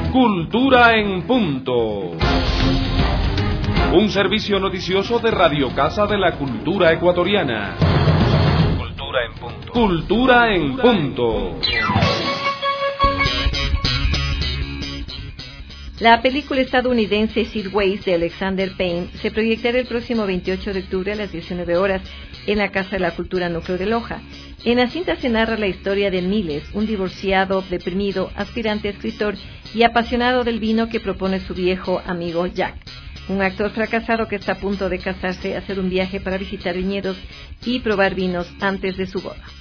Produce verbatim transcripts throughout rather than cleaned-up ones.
Cultura en Punto. Un servicio noticioso de Radio Casa de la Cultura Ecuatoriana. Cultura en Punto. Cultura en Punto. La película estadounidense Sideways de Alexander Payne se proyectará el próximo veintiocho de octubre a las diecinueve horas en la Casa de la Cultura Núcleo de Loja. En la cinta se narra la historia de Miles, un divorciado, deprimido, aspirante a escritor y apasionado del vino que propone su viejo amigo Jack. Un actor fracasado que está a punto de casarse, hacer un viaje para visitar viñedos y probar vinos antes de su boda.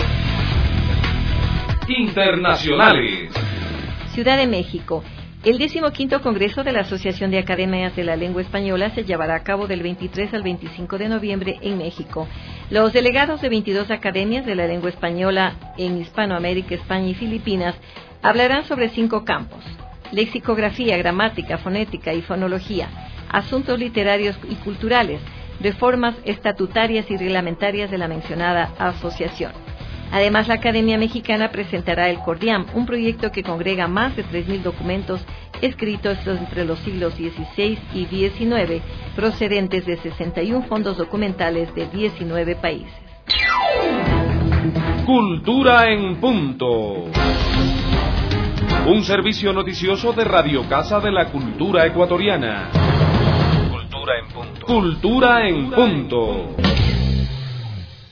Internacionales. Ciudad de México. El decimoquinto Congreso de la Asociación de Academias de la Lengua Española se llevará a cabo del veintitrés al veinticinco de noviembre en México. Los delegados de veintidós academias de la lengua española en Hispanoamérica, España y Filipinas hablarán sobre cinco campos: lexicografía, gramática, fonética y fonología, asuntos literarios y culturales, reformas estatutarias y reglamentarias de la mencionada asociación. Además, la Academia Mexicana presentará el Cordiam, un proyecto que congrega más de tres mil documentos escritos entre los siglos dieciséis y diecinueve, procedentes de sesenta y un fondos documentales de diecinueve países. Cultura en Punto. Un servicio noticioso de Radio Casa de la Cultura Ecuatoriana. Cultura en Punto. Cultura en Punto.